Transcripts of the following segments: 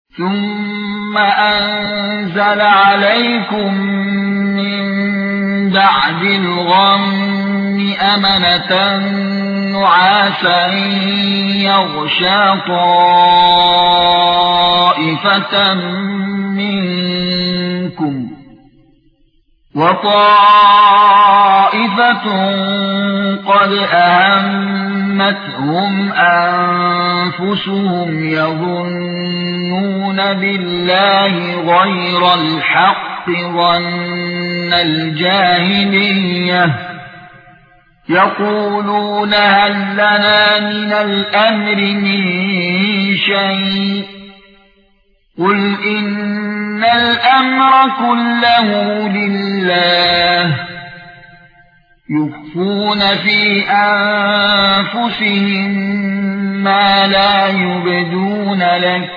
ثُمَّ أَنزَلَ عَلَيْكُم مِّن بَعْدِ الْغَمِّ أَمَنَةً نُّعَاسًا يَغْشَىٰ طَائِفَةً مِّنكُمْ وَطَائِفَةٌ قَدْ أَهَمَّتْهُمْ أَنفُسُهُمْ يَظُنُّونَ بِاللَّهِ غَيْرَ الْحَقِّ ظَنَّ الْجَاهِلِيَّةِ يَقُولُونَ هَل لَّنَا مِنَ الْأَمْرِ مِن شَيْءٍ قُلْ إِنَّ الْأَمْرَ كُلَّهُ لِلَّهِ يُخْفُونَ فِي أَنفُسِهِم مَّا لَا يُبْدُونَ لَكَ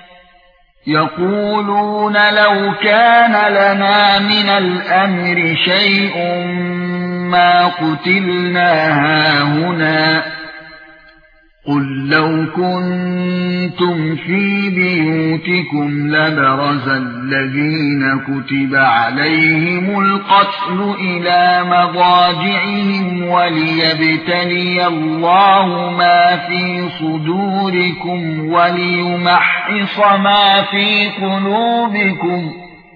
يَقُولُونَ لَوْ كَانَ لَنَا مِنَ الْأَمْرِ شَيْءٌ مَّا قُتِلْنَا هَاهُنَا قُل لَّوْ كُنتُمْ فِي بِيُوتِكُمْ لَبَرَزَ الَّذِينَ كُتِبَ عَلَيْهِمُ الْقَتْلُ إِلَى مَضَاجِعِهِمْ وَلِيَبْتَلِيَ اللَّهُ مَا فِي صُدُورِكُمْ وَلِيُمَحِّصَ مَا فِي قُلُوبِكُمْ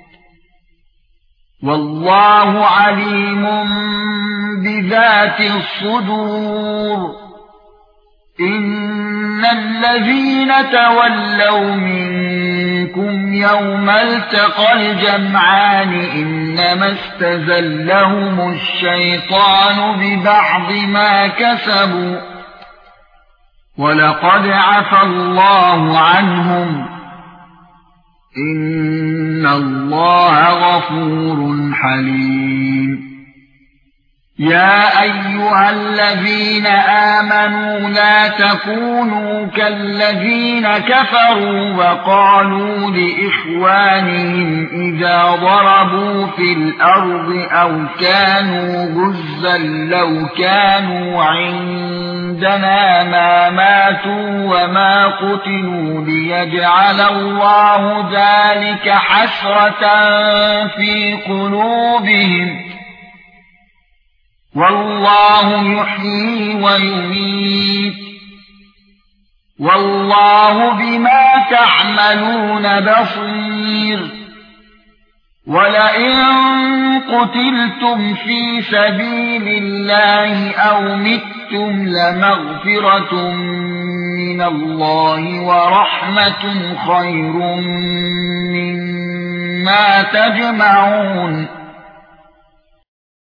وَاللَّهُ عَلِيمٌ بِذَاتِ الصُّدُورِ إِنَّ الَّذِينَ تَوَلَّوْا مِنكُمْ يَوْمَ الْتَقَى الْجَمْعَانِ إِنَّمَا اسْتَزَلَّهُمُ الشَّيْطَانُ بِبَعْضِ مَا كَسَبُوا وَلَقَدْ عَفَا اللَّهُ عَنْهُمْ إِنَّ اللَّهَ غَفُورٌ حَلِيمٌ يَا أَيُّهَا الَّذِينَ آمَنُوا لَا تَكُونُوا كَالَّذِينَ كَفَرُوا وَقَالُوا لِإِخْوَانِهِمْ إِذَا ضَرَبُوا فِي الْأَرْضِ أَوْ كَانُوا غُزًّى لَّوْ كَانُوا عِندَنَا مَا مَاتُوا وَمَا قُتِلُوا لِيَجْعَلَ اللَّهُ ذَلِكَ حَسْرَةً في قُلُوبِهِمْ والله يحيي ويميت والله بما تعملون بصير ولئن قتلتم في سبيل الله أو متم لمغفرة من الله ورحمة خير مما تجمعون